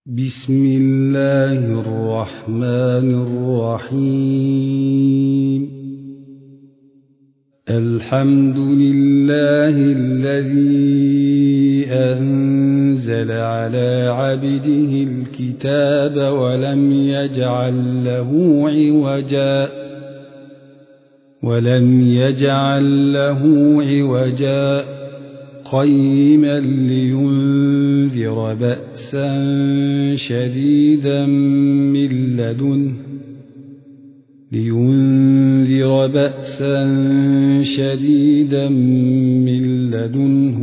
بسم الله الرحمن الرحيم. الحمد لله الذي أنزل على عبده الكتاب ولم يجعل له عوجا قيما لينذر بأسا شديدا من لدنه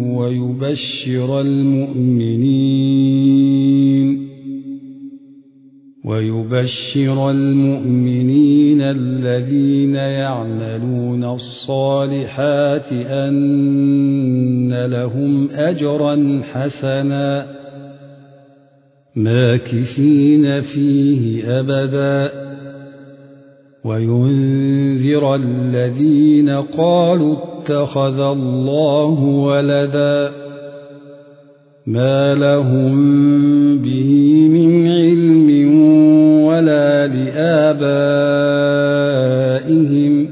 ويبشر المؤمنين الذين يعملون الصالحات أن لهم أجرا حسنا ماكثين فيه أبدا وينذر الذين قالوا اتخذ الله ولدا ما لهم به من علم ولا لآبائهم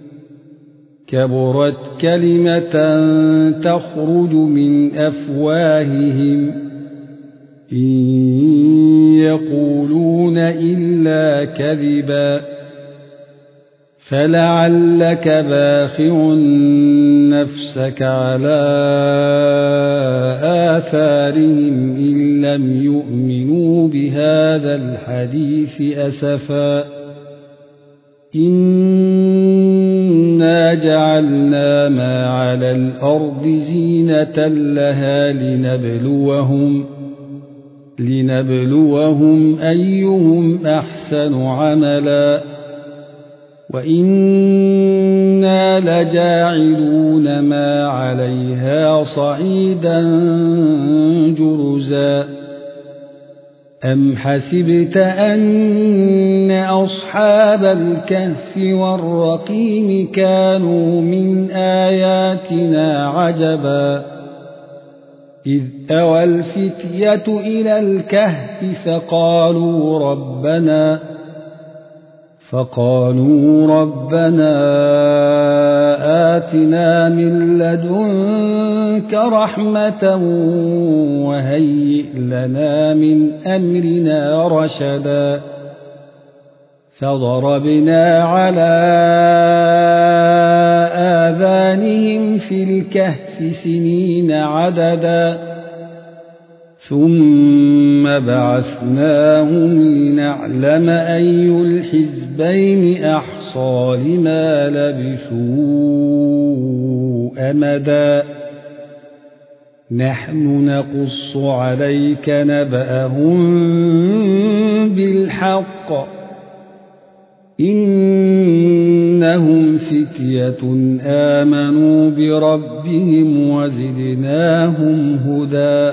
كبرت كلمة تخرج من أفواههم إن يقولون إلا كذبا فلعلك باخع نفسك على آثارهم إن لم يؤمنوا بهذا الحديث أسفا إنا جعلنا ما على الأرض زينة لها لنبلوهم أيهم أحسن عملا وإنا لجاعلون ما عليها صعيدا جرزا أم حسبت أن أصحاب الكهف والرقيم كانوا من آياتنا عجبا إذ أوى الفتية إلى الكهف فقالوا ربنا آتنا من لدنك رحمة وهيئ لنا من أمرنا رشدا فضربنا على آذانهم في الكهف سنين عددا ثم بعثناهم لنعلم أي الحزبين أحصى لما لبثوا أمدا نحن نقص عليك نبأهم بالحق إنهم فتية آمنوا بربهم وزدناهم هدى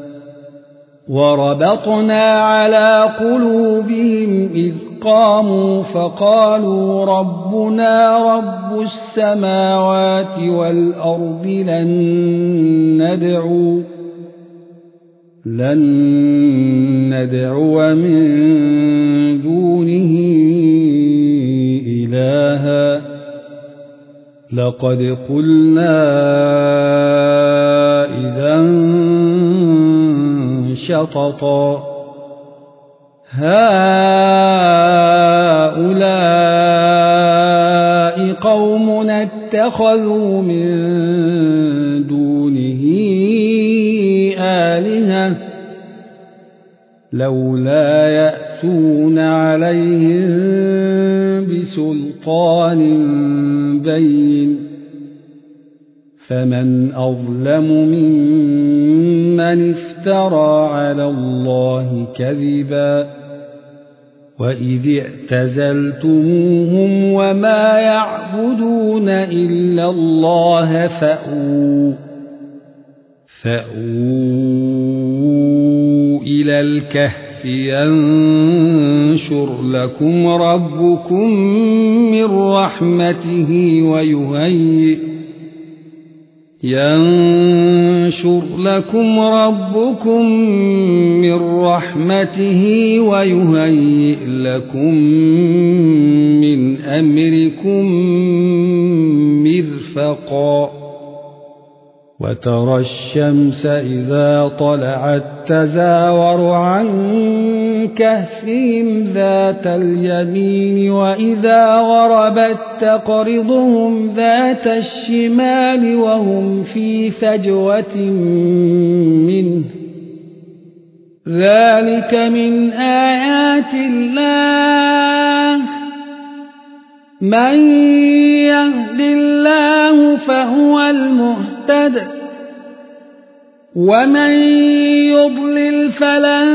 وربطنا على قلوبهم إذ قاموا فقالوا ربنا رب السماوات والأرض لن ندعو من دونه إلها لقد قلنا إذا شططا هؤلاء قوم اتخذوا من دونه آلهة لولا يأتون عليهم بسلطان بين فمن أظلم ممن افترى على الله كذبا وإذ اعتزلتموهم وما يعبدون إلا الله فأووا إلى الكهف ينشر لكم ربكم من رحمته ينشر لكم ربكم من رحمته ويهيئ لكم من أمركم مرفقا وترى الشمس إذا طلعت تزاور عن كهفهم ذات اليمين وإذا غربت تقرضهم ذات الشمال وهم في فجوة منه ذلك من آيات الله من يهد الله فهو المهتد ومن يضلل فلن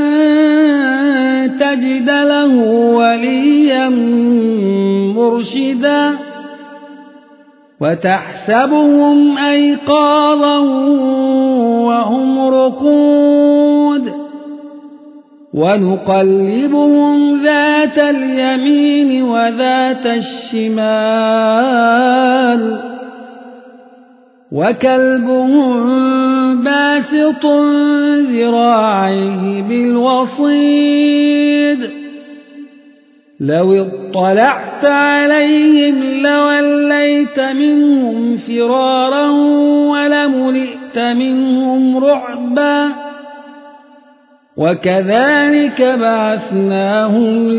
تجد له وليا مرشدا وتحسبهم أيقاظا وهم رقود ونقلبهم ذات اليمين وذات الشمال وكلبهم باسط ذراعيه بالوصيد لو اطلعت عليهم لوليت منهم فرارا ولملئت منهم رعبا وكذلك بعثناهم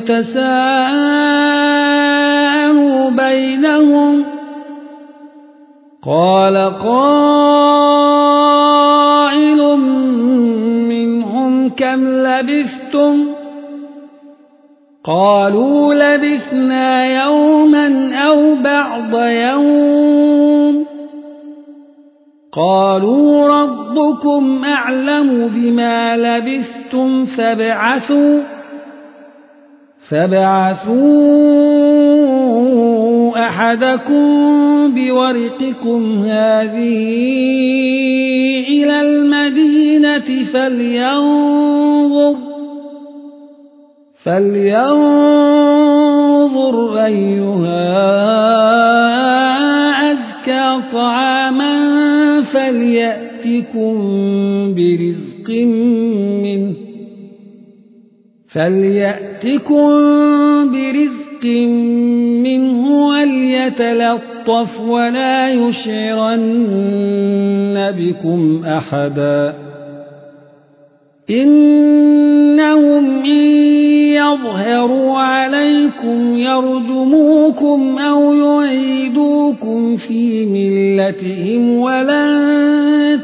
ليتساءلوا بينهم قال قائل منهم كم لبثتم قالوا لبثنا يوما أو بعض يوم قالوا ربكم أعلم بما لبثتم فابعثوا أحدكم بورقكم هذه إلى المدينة فلينظر أيها أزكى طعاما فليأتكم برزق منه وليتلطف ولا يشعرن بكم أحدا إنهم إن يظهروا عليكم يرجموكم أو يعيدوكم في ملتهم ولن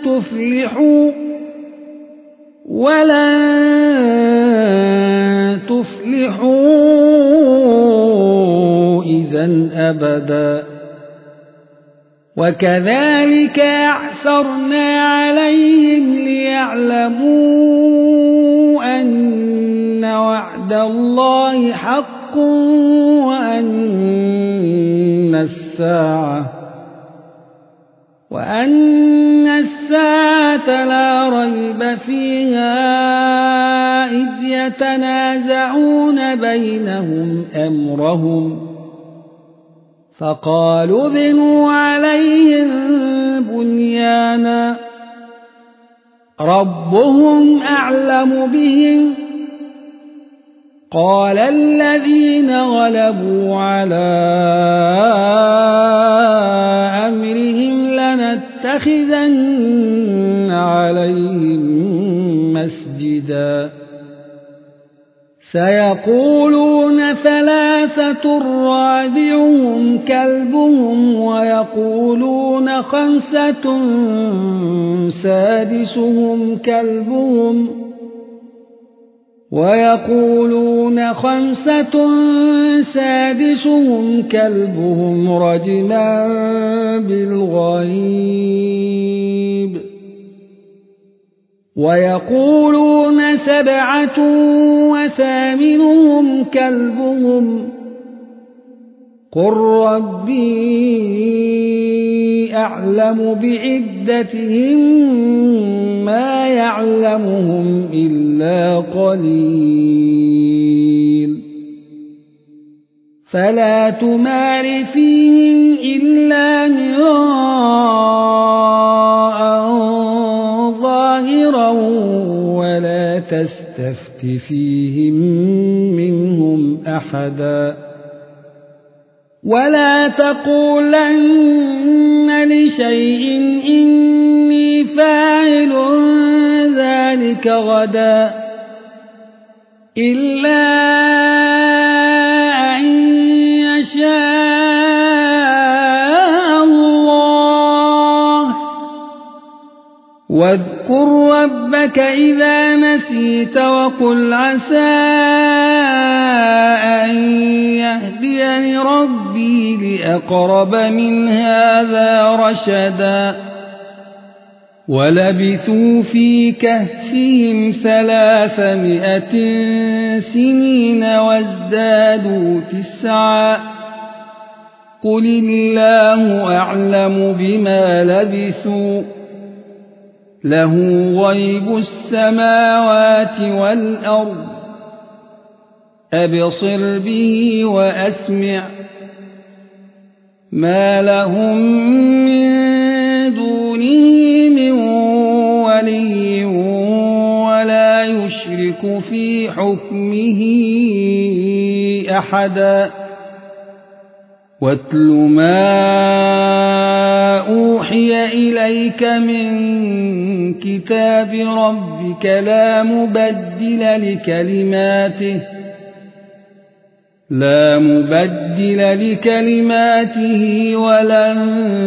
تفلحوا إذن أبدا وكذلك أعثرنا عليهم ليعلموا أن وعد الله حق وأن الساعة لا ريب فيها إذ يتنازعون بينهم أمرهم فقالوا ابنوا عليهم بنيانا ربهم أعلم بهم قال الذين غلبوا على أمرهم لنتخذن عليهم مسجدا سيقولون ثلاثة رابعهم كلبهم ويقولون خمسة سادسهم كلبهم رجما بالغيب ويقولون 7 وثامنهم كلبهم قل ربي أعلم بعدتهم ما يعلمهم إلا قليل فلا تمار فيهم إلا مراء ناصرا ولا تستفت فيهم منهم أحدا ولا تقولن لشيء إني فاعل ذلك غدا إلا أن يشاء الله واذكر ربك إذا نسيت وقل عسى أن يهديني ربي لأقرب من هذا رشدا ولبثوا في كهفهم 300 سنين وازدادوا 9 قل الله أعلم بما لبثوا له غيب السماوات والأرض أبصر به وأسمع ما لهم من دونه من ولي ولا يشرك في حكمه أحدا واتل ما أوحي إليك من كتاب ربك لا مبدل لكلماته ولن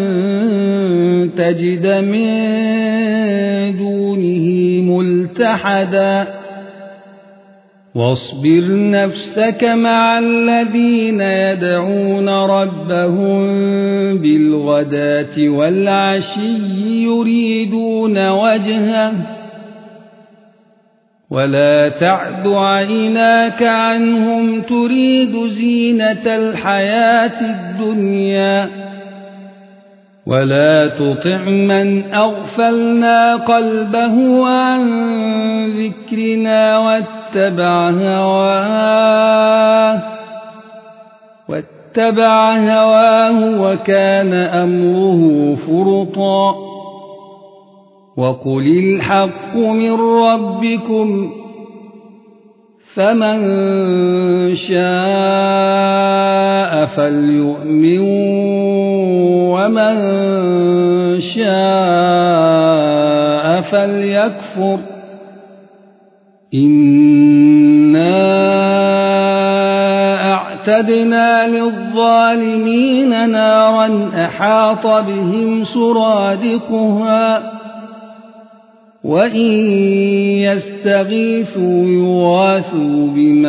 تجد من دونه ملتحدا واصبر نفسك مع الذين يدعون ربهم بالغداة والعشي يريدون وجهه ولا تعد عيناك عنهم تريد زينة الحياة الدنيا ولا تطع من أغفلنا قلبه عن ذكرنا واتبع هواه وكان أمره فرطا وقل الحق من ربكم فمن شاء فليؤمن ومن شاء فليكفر إنا أعتدنا للظالمين نارا أحاط بهم سرادقها وإن يستغيثوا يغاثوا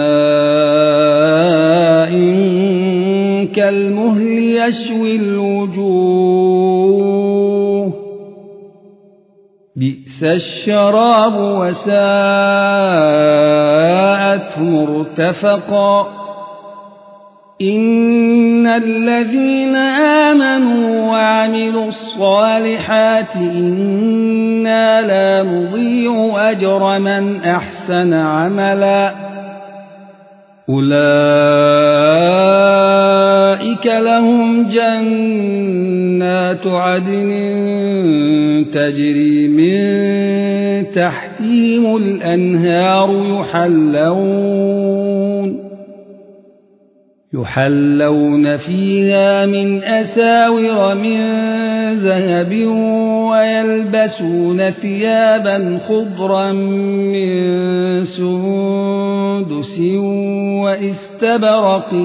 بماء كالمهل يشوي الوجوه بئس الشراب وساءت مرتفقا إن الذين آمنوا وعملوا الصالحات إنا لا نضيع أجر من أحسن عملا أولئك لهم جنات عدن تجري من تحتهم الأنهار يحلون فيها من أساور من ذهب ويلبسون ثيابا خضرا من سندس واستبرق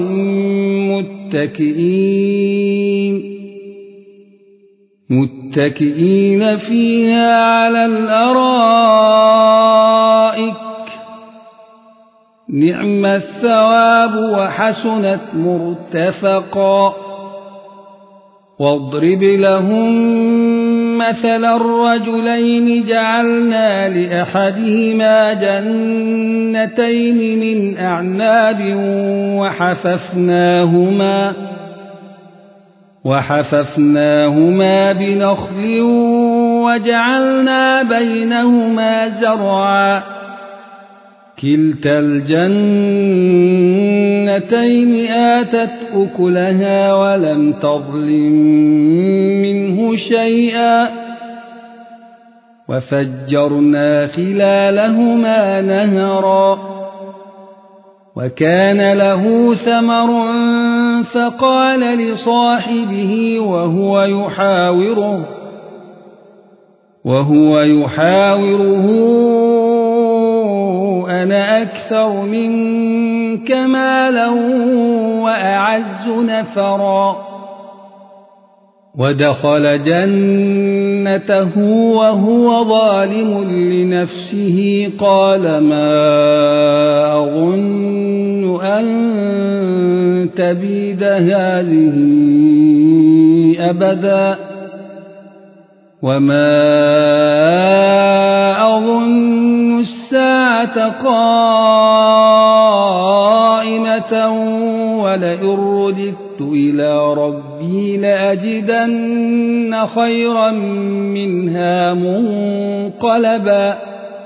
متكئين فيها على الأرائك نعم الثواب وحسنت مرتفقا واضرب لهم مثلا الرجلين جعلنا لأحدهما جنتين من أعناب وحففناهما بنخل وجعلنا بينهما زرعا كلتا الجنتين آتت أكلها ولم تظلم منه شيئا وفجرنا خلالهما نهرا وكان له ثمر فقال لصاحبه وهو يحاوره أنا أكثر منك مالا وأعز نفرا ودخل جنته وهو ظالم لنفسه قال ما أظن أن تبيد هذه أبدا وما أظن الساعة قائمة ولئن رددت إلى ربي لأجدن خيرا منها منقلبا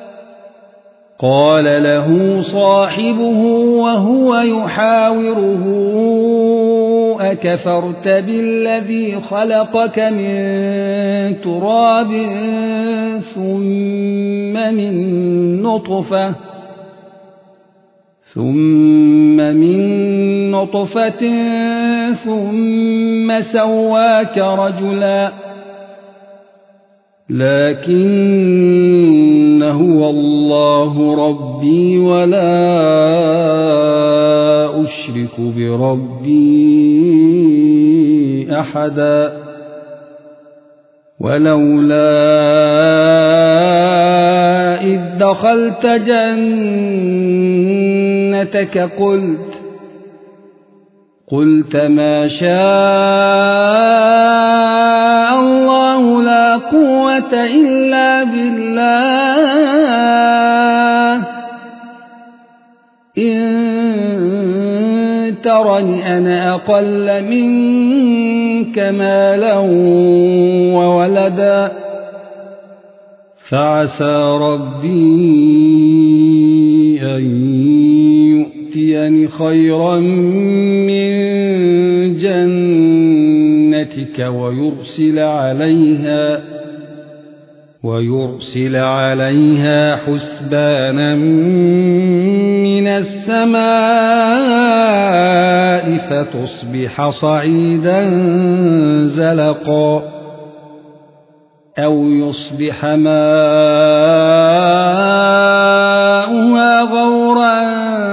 قال له صاحبه وهو يحاوره أكفرت بالذي خلقك من تراب ثم من نطفة ثم سواك رجلا لكن هو الله ربي ولا أشرك بربي أحدا ولولا إذ دخلت جنتك قلت ما شاء الله لا قوة إلا بالله إن ترني أنا أقل منك مالا وولدا فعسى ربي أن يؤتيني خيرا من جنتك ويرسل عليها حسبانا من السماء فتصبح صعيدا زلقا أو يصبح ماؤها غورا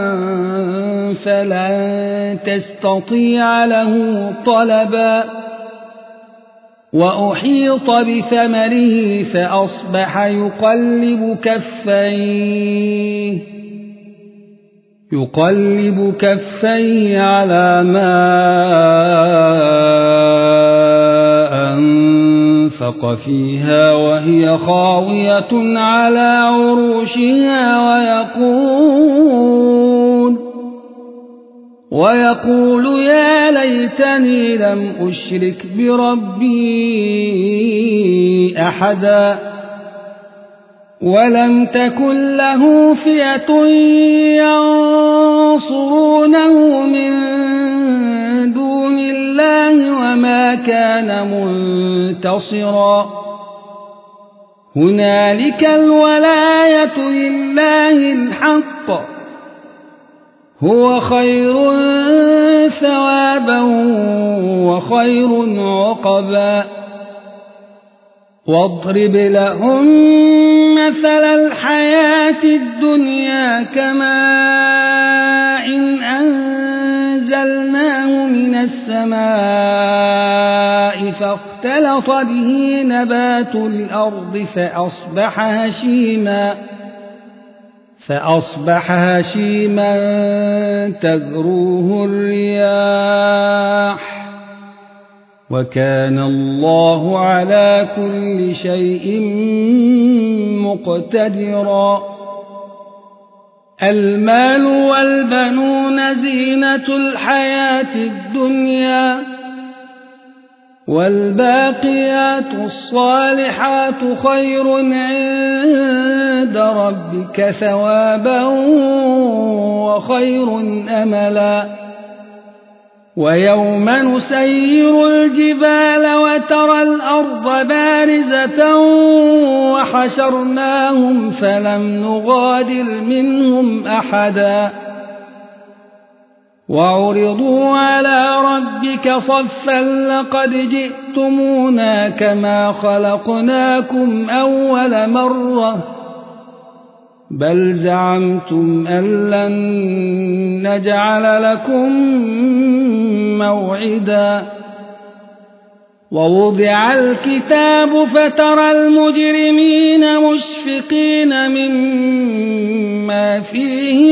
فلن تستطيع له طلبا وأحيط بثمره فأصبح يقلب كفيه على ما أنفق فيها وهي خاوية على عروشها ويقول يا ليتني لم أشرك بربي أحدا ولم تكن له فئة ينصرونه من دون الله وما كان منتصرا هنالك الولاية لله الحق هو خير ثوابا وخير عقبا واضرب لهم مثل الحياة الدنيا كماء أنزلناه من السماء فاختلط به نبات الأرض فأصبح هشيما تذروه الرياح وكان الله على كل شيء مقتدرا المال والبنون زينة الحياة الدنيا والباقيات الصالحات خير عند ربك ثوابا وخير أملا ويوم نسير الجبال وترى الأرض بارزة وحشرناهم فلم نغادر منهم أحدا وعرضوا على ربك صفا لقد جئتمونا كما خلقناكم أول مرة بل زعمتم أن لن نجعل لكم موعدا ووضع الكتاب فترى المجرمين مشفقين مما فيه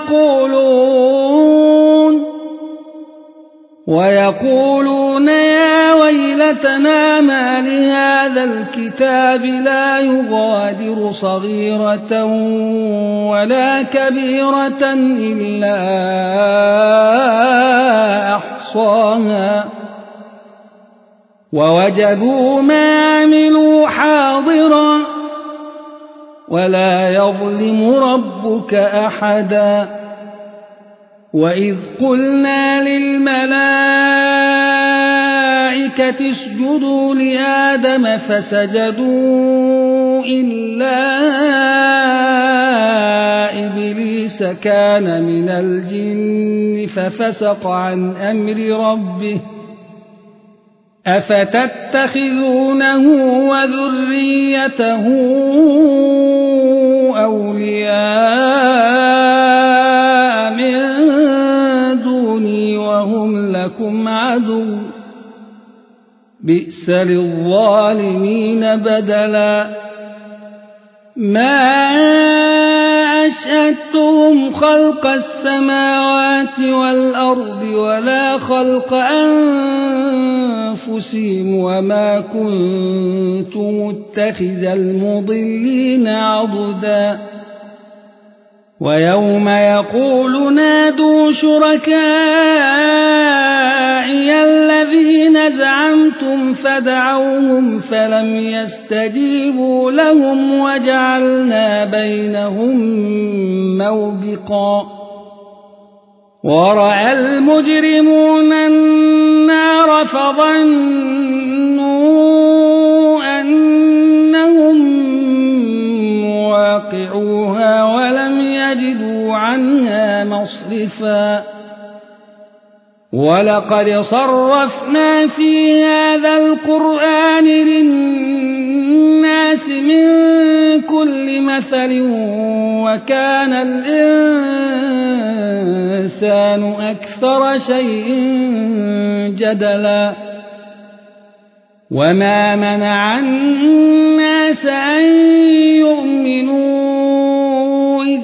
ويقولون يا ويلتنا ما لهذا الكتاب لا يغادر صغيرة ولا كبيرة إلا أحصاها ووجدوا ما عملوا حاضرا ولا يظلم ربك أحدا وإذ قلنا للملائكة اسجدوا لآدم فسجدوا إلا إبليس كان من الجن ففسق عن أمر ربه أفتتخذونه وذريته أولياء من دوني وهم لكم عدو بئس للظالمين بدلا ما أشهدتهم خلق السماوات والأرض ولا خلق أنفسهم وما كنت متخذ المضلين عضدا ويوم يقول نادوا شركائي الذين زعمتم فدعوهم فلم يستجيبوا لهم وجعلنا بينهم موبقا ورأى المجرمون النار فظنوا أنهم مواقعوها ولم يجدوا عنها مصرفا ولقد صرفنا في هذا القرآن للناس من كل مثل وكان الإنسان أكثر شيء جدلا وما منع الناس أن يؤمنوا إذ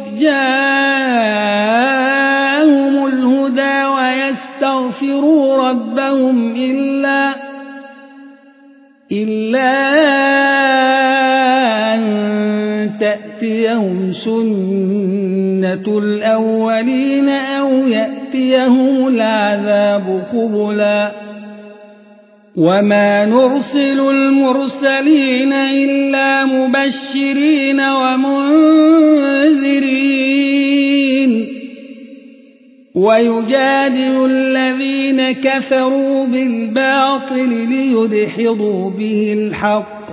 جاءهم الهدى ويستغفروا ربهم إلا أن تأتيهم سنة الأولين أو يأتيهم العذاب قبلا وما نرسل المرسلين إلا مبشرين ومنذرين ويجادل الذين كفروا بالباطل ليدحضوا به الحق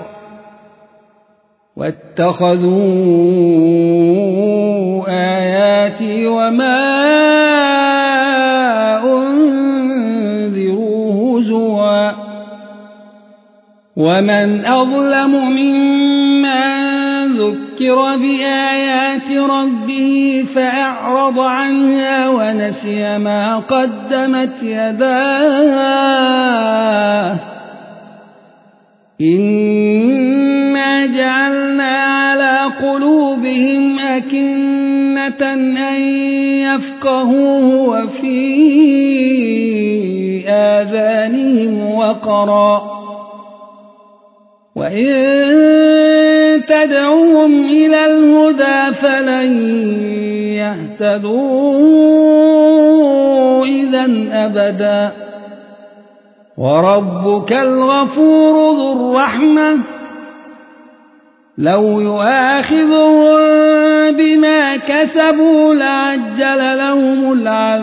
واتخذوا آياتي وما أنذروا هزوا ومن أظلم ممن ذكر بآيات ربه فأعرض عنها ونسي ما قدمت يداه إنا جعلنا على قلوبهم أكنة أن يفقهوه وفي آذانهم وقرا وإن تدعوهم إلى الهدى فلن يهتدوا إذا أبدا وربك الغفور ذو الرحمة لو يؤاخذهم بما كسبوا لعجل لهم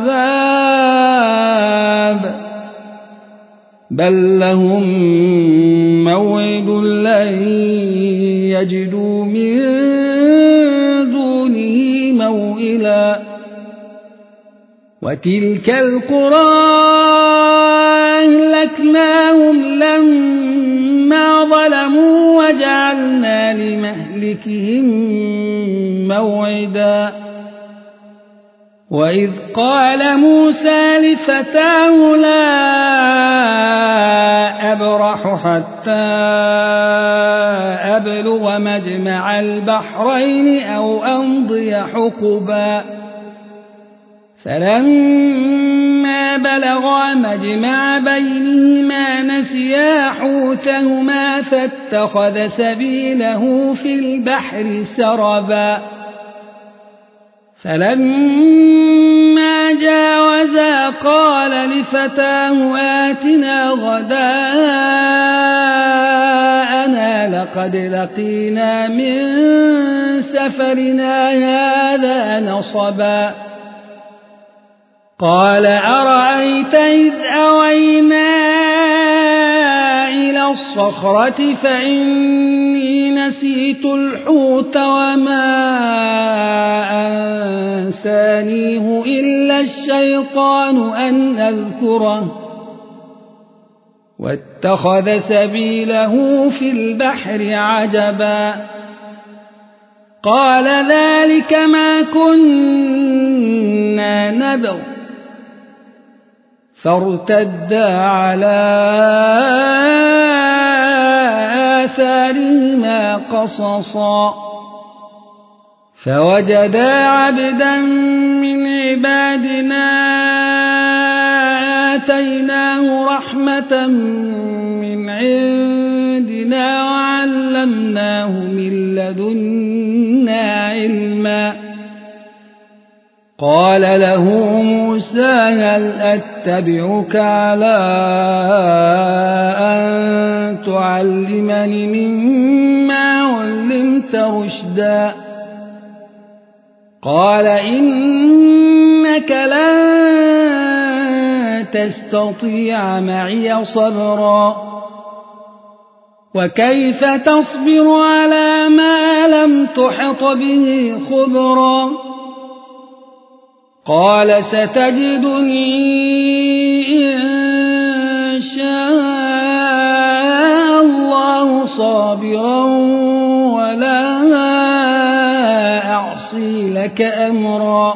العذاب بل لهم موعد لن يجدوا من دونه موئلا وتلك القرى أهلكناهم لما ظلموا وجعلنا لمهلكهم موعدا وإذ قال موسى لفتاه لا أبرح حتى أبلغ مجمع البحرين أو أمضي حقبا فلما بلغا مجمع بينهما نسيا حوتهما فاتخذ سبيله في البحر سربا فلما جاوزا قال لفتاه آتنا غداءنا لقد لقينا من سفرنا هذا نصبا قال أرأيت إذ أوينا إلى الصخرة فإني نسيت الحوت وما أنسانيه إلا الشيطان أن أذكره واتخذ سبيله في البحر عجبا قال ذلك ما كنا نبغ فارتدا على آثارهما قصصا فوجدا عبدا من عبادنا آتيناه رحمة من عندنا وعلمناه من لدنا علما قال له موسى هل أتبعك على أن تعلمني مما علمت رشدا قال إنك لن تستطيع معي صبرا وكيف تصبر على ما لم تحط به خبرا قال ستجدني إن شاء الله صابرا ولا أعصي لك أمرا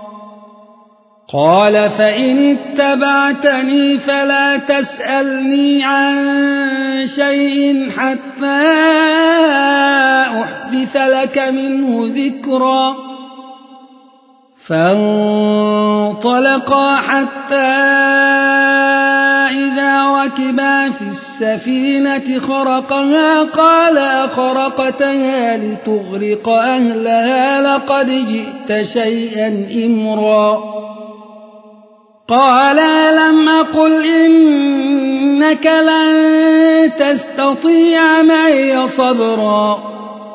قال فإن اتبعتني فلا تسألني عن شيء حتى أحدث لك منه ذكرا فانطلقا حتى إذا ركبا في السفينة خرقها قال أخرقتها لتغرق أهلها لقد جئت شيئا إمرا قال ألم أقل إنك لن تستطيع معي صبرا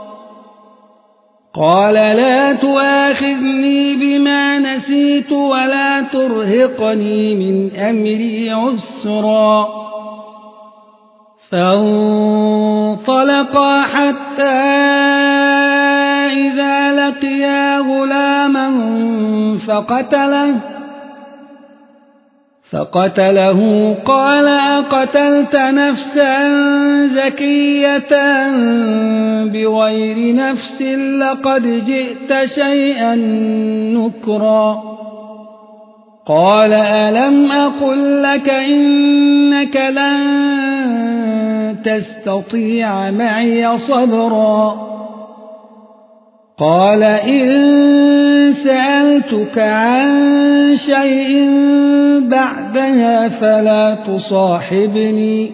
قال لا تؤاخذني بما نسيت ولا ترهقني من أمري عسرا فانطلقا حتى إذا لقيا غلاما فقتله قال أقتلت نفسا زكية بغير نفس لقد جئت شيئا نكرا قال ألم أقل لك إنك لن تستطيع معي صبرا قال إن سألتك عن شيء بعدها فلا تصاحبني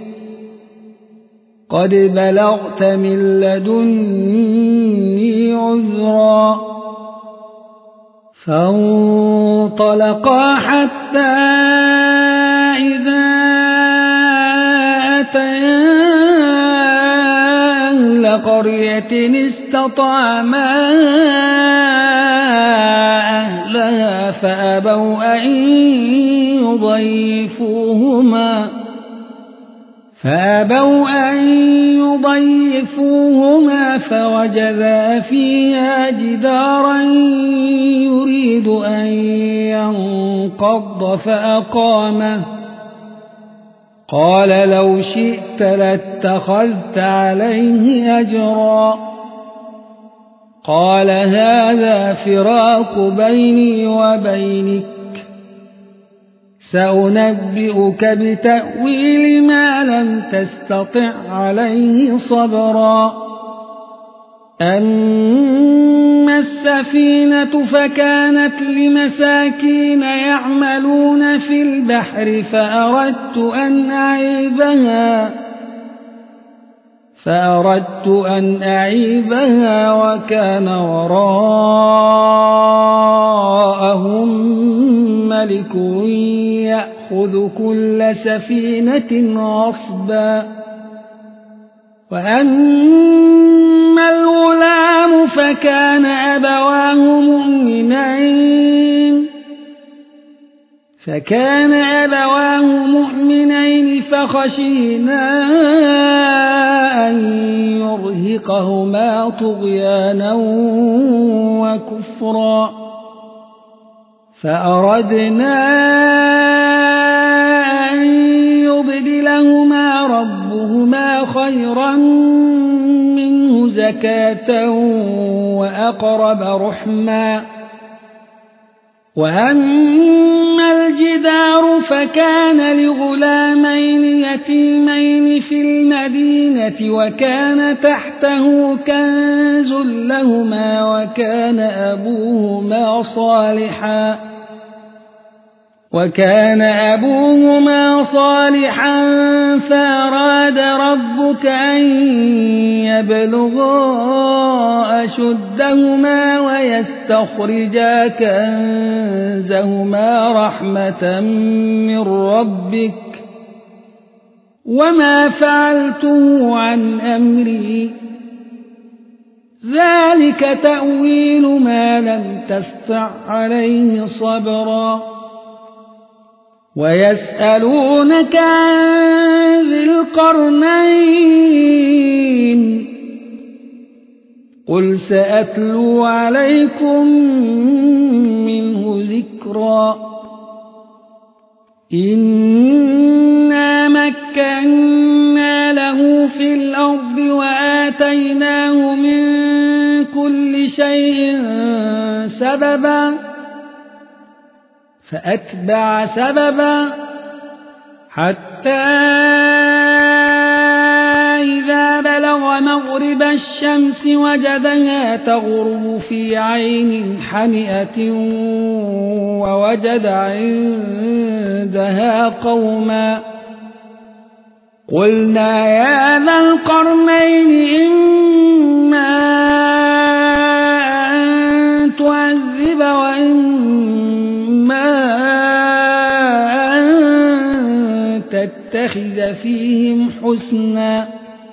قد بلغت من لدني عذرا فانطلقا حتى إذا أتيا أهل قرية استطعما أهلها فأبوا أن يضيفوهما فوجدا فيها جدارا يريد أن ينقض فأقامه قال لو شئت لاتخذت عليه أجرا قال هذا فراق بيني وبينك سأنبئك بتأويل ما لم تستطع عليه صبرا أما السفينة فكانت لمساكين يعملون في البحر فأردت أن أعيبها وكان وراءهم ملك يأخذ كل سفينة غصبا وأما الغلام فكان أبواه مؤمنين فخشينا أن يرهقهما طغيانا وكفرا فأردنا أن يبدلهما ربهما خيرا منه زكاة وأقرب رحما وأما الجدار فكان لغلامين يتيمين في المدينة وكان تحته كنز لهما وكان أبوهما صالحا فأراد ربك أن يبلغا أشدهما ويستخرجا كنزهما رحمة من ربك وما فعلته عن أمري ذلك تأويل ما لم تستطع عليه صبرا ويسألونك عن ذي القرنين قل سأتلو عليكم منه ذكرا إنا مكنا له في الأرض وآتيناه من كل شيء سببا فأتبع سببا حتى إذا بلغ مغرب الشمس وجدها تغرب في عين حمئة ووجد عندها قوما قلنا يا ذا القرنين إما أن تعذب وإما أن تتخذ فيهم حسنا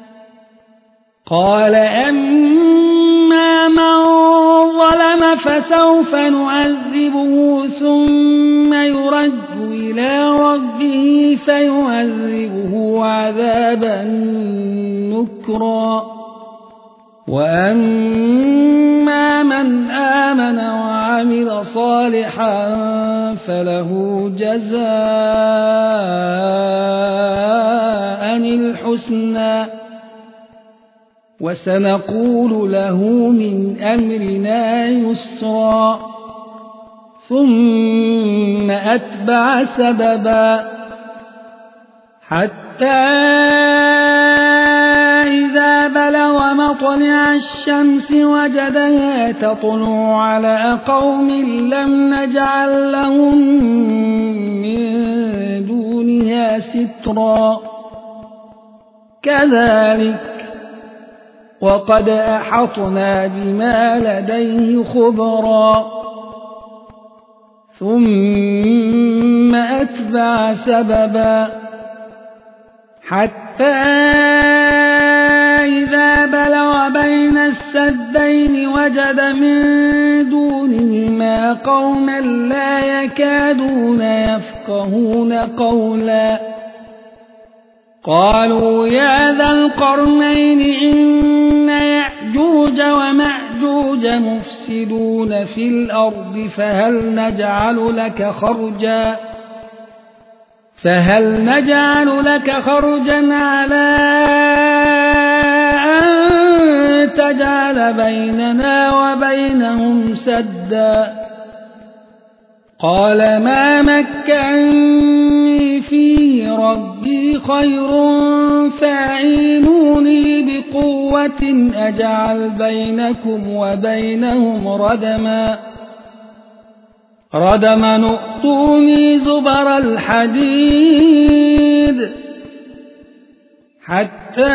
قال أما من ظلم فسوف نعذبه ثم يرد إلى ربه فيعذبه عذابا نكرا وأما من آمن وعمل صالحا فله جزاء الحسنى وسنقول له من أمرنا يسرا ثم أتبع سببا حتى إذا بلغ مطلع الشمس وجدها تطلع على قوم لم نجعل لهم من دونها سترا كذلك وقد أحطنا بما لديه خبرا ثم أتبع سببا حتى إذا بلغ بين السدين وجد من دونهما قوما لا يكادون يفقهون قولا قالوا يا ذا القرنين إن يأجوج ومأجوج مفسدون في الأرض فهل نجعل لك خرجا على أن تجعل بيننا وبينهم سدا قال ما مكني فيه ربي خير فاعينوني بقوة أجعل بينكم وبينهم ردما ائتوني زبر الحديد حتى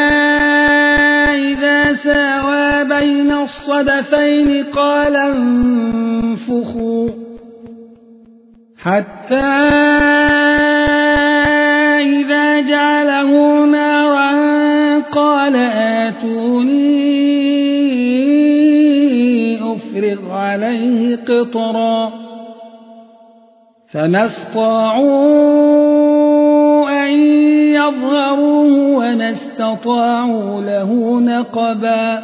إذا ساوى بين الصدفين قال انفخوا حتى إذا جعله نارا قال آتوني أفرغ عليه قطرا فما استطاعوا أن يظهروه وما استطاعوا له نقبا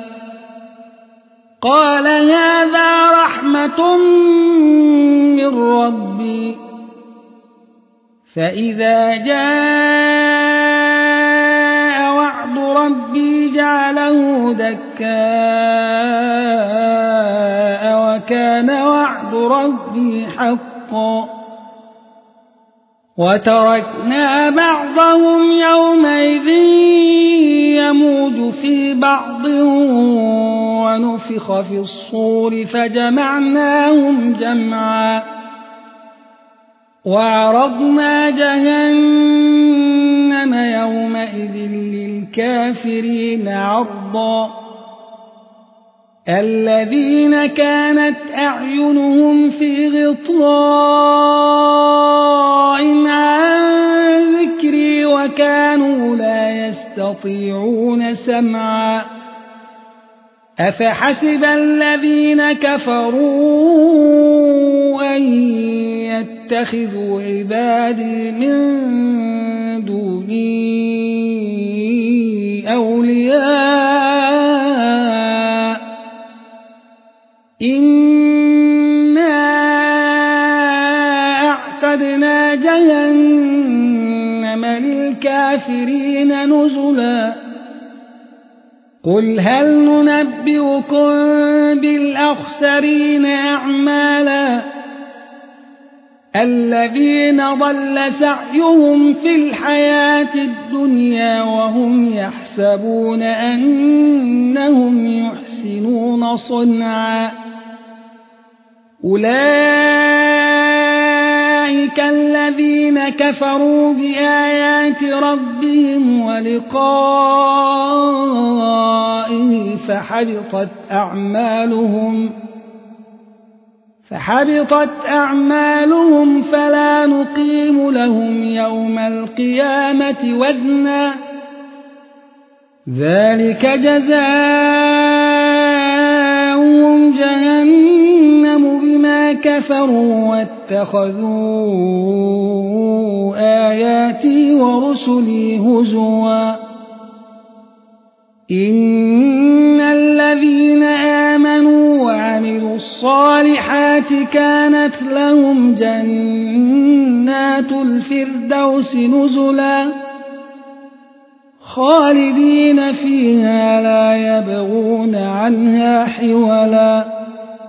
قال هذا رحمة من ربي فإذا جاء وعد ربي جعله دكاء وكان وعد ربي حقا وتركنا بعضهم يومئذ يموج في بعض ونفخ في الصور فجمعناهم جمعا وعرضنا جهنم يومئذ للكافرين عرضا الذين كانت أعينهم في غطاء عن ذكري وكانوا لا يستطيعون سمعا أفحسب الذين كفروا أن يتخذوا عبادي من دوني أولياء إنا أعتدنا جهنم للكافرين نزلا قل هل ننبئكم بالأخسرين أعمالا الذين ضل سعيهم في الحياة الدنيا وهم يحسبون أنهم يحسنون صنعا أولئك الذين كفروا بآيات ربهم ولقائه فحبطت أعمالهم فلا نقيم لهم يوم القيامة وزنا ذلك جزاؤهم جهنم بما كفروا واتخذوا آياتي ورسلي هزوا إن الذين آمنوا وعملوا الصالحات كانت لهم جنات الفردوس نزلا خالدين فيها لا يبغون عنها حولا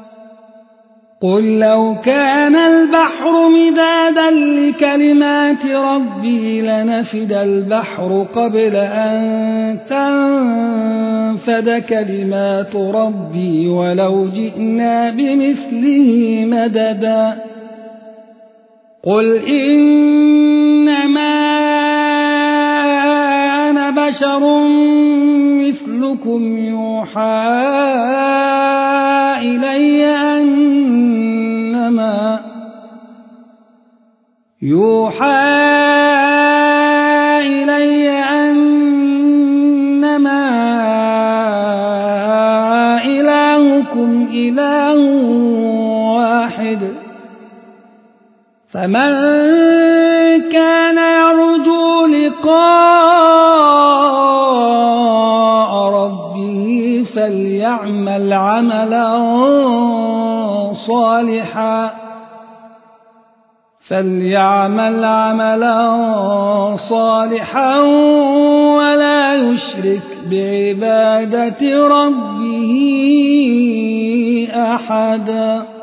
قل لو كان البحر مدادا لكلمات ربي لنفد البحر قبل أن تنفد كلمات ربي ولو جئنا بمثله مددا قل إنما أنا بشر مثلكم يوحى إلي أنما فمن كان يرجو لقاء ربه فليعمل عملا صالحا ولا يشرك بعبادة ربه أحدا.